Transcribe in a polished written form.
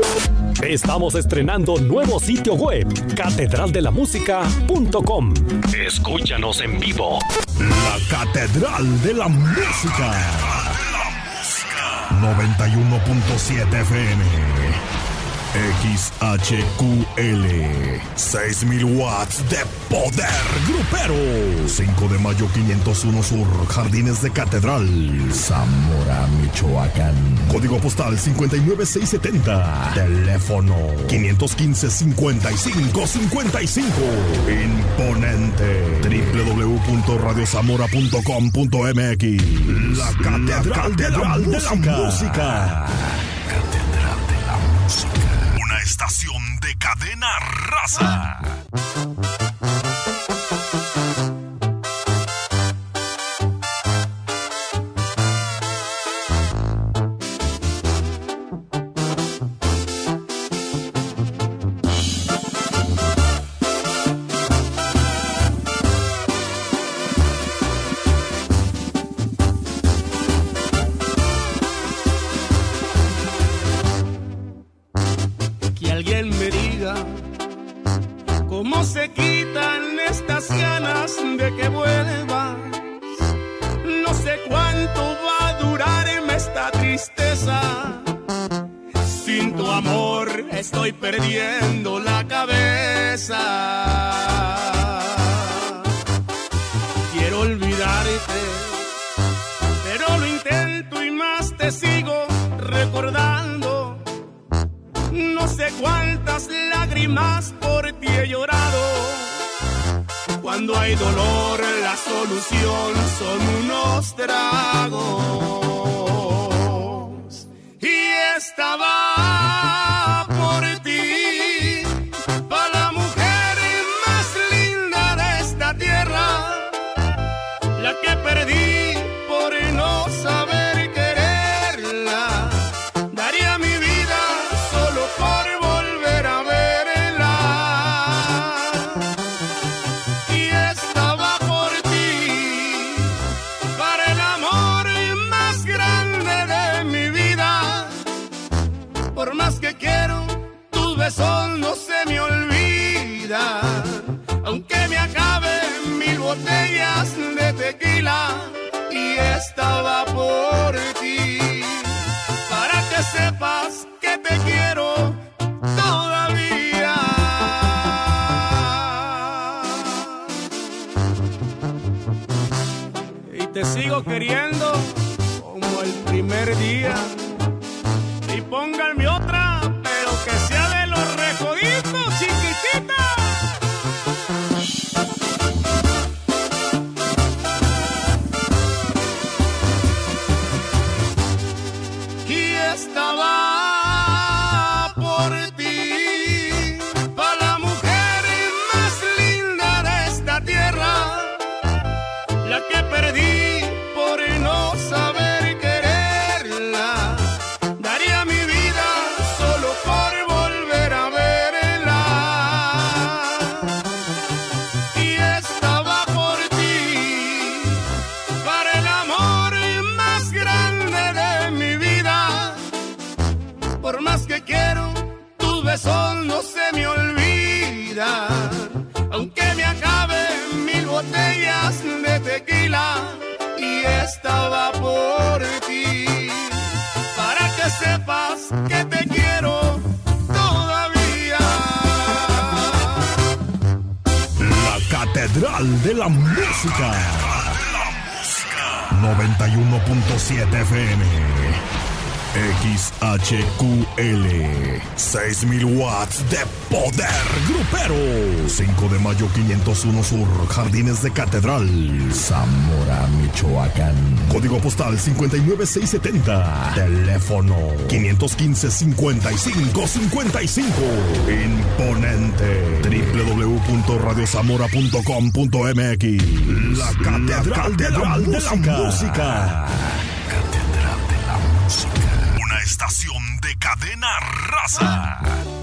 Estamos estrenando nuevo sitio web, catedraldelamusica.com. Escúchanos en vivo. La Catedral de la Música. 91.7 FM. XHQL. 6,000 watts de poder grupero. 5 de mayo 501 Sur, Jardines de Catedral, Zamora, Michoacán. Código postal 59670. Teléfono 515-5555. Imponente. www.radiozamora.com.mx. La Catedral de la Música. Catedral de la Música. Una estación de cadena raza. ¿Cómo se quitan estas ganas de que vuelvas? No sé cuánto va a durarme esta tristeza. Sin tu amor estoy perdiendo la cabeza. Quiero olvidarte, pero lo intento y más te sigo recordando. No sé cuántas lágrimas por ti he llorado. Cuando hay dolor, la solución son unos tragos. Y estaba por ti, para la mujer más linda de esta tierra, la que perdí por no saber quererla. Daría mi vida solo por volver a verla. Y estaba por ti, para el amor más grande de mi vida. Por más que quiero, tus besos no se me olvidan. Aunque me acaben 1000 botellas de tequila. Y estaba por ti, para que sepas que te quiero todavía. Y te sigo queriendo como el primer día. Y pónganme otra, pero que sea de los recoditos, chiquitita. Y estaba por ti, para la mujer más linda de esta tierra, la que perdí por no saber quererla. Daría mi vida solo por volver a verla. Y estaba por ti, para el amor más grande de mi vida. Por más que quiero, tus besos no se me olvidan. Aunque me acaben 1000 botellas de tequila. Y estaba por ti, para que sepas que te quiero todavía. La Catedral de la Música. 91.7 FM. XHQL. 6,000 watts de poder grupero. 5 de mayo 501 Sur, Jardines de Catedral, Zamora, Michoacán. Código postal 59670. Teléfono 515-5555. Imponente. www.radiozamora.com.mx. La Catedral de la Música. Catedral de la Música. Una estación de cadena raza.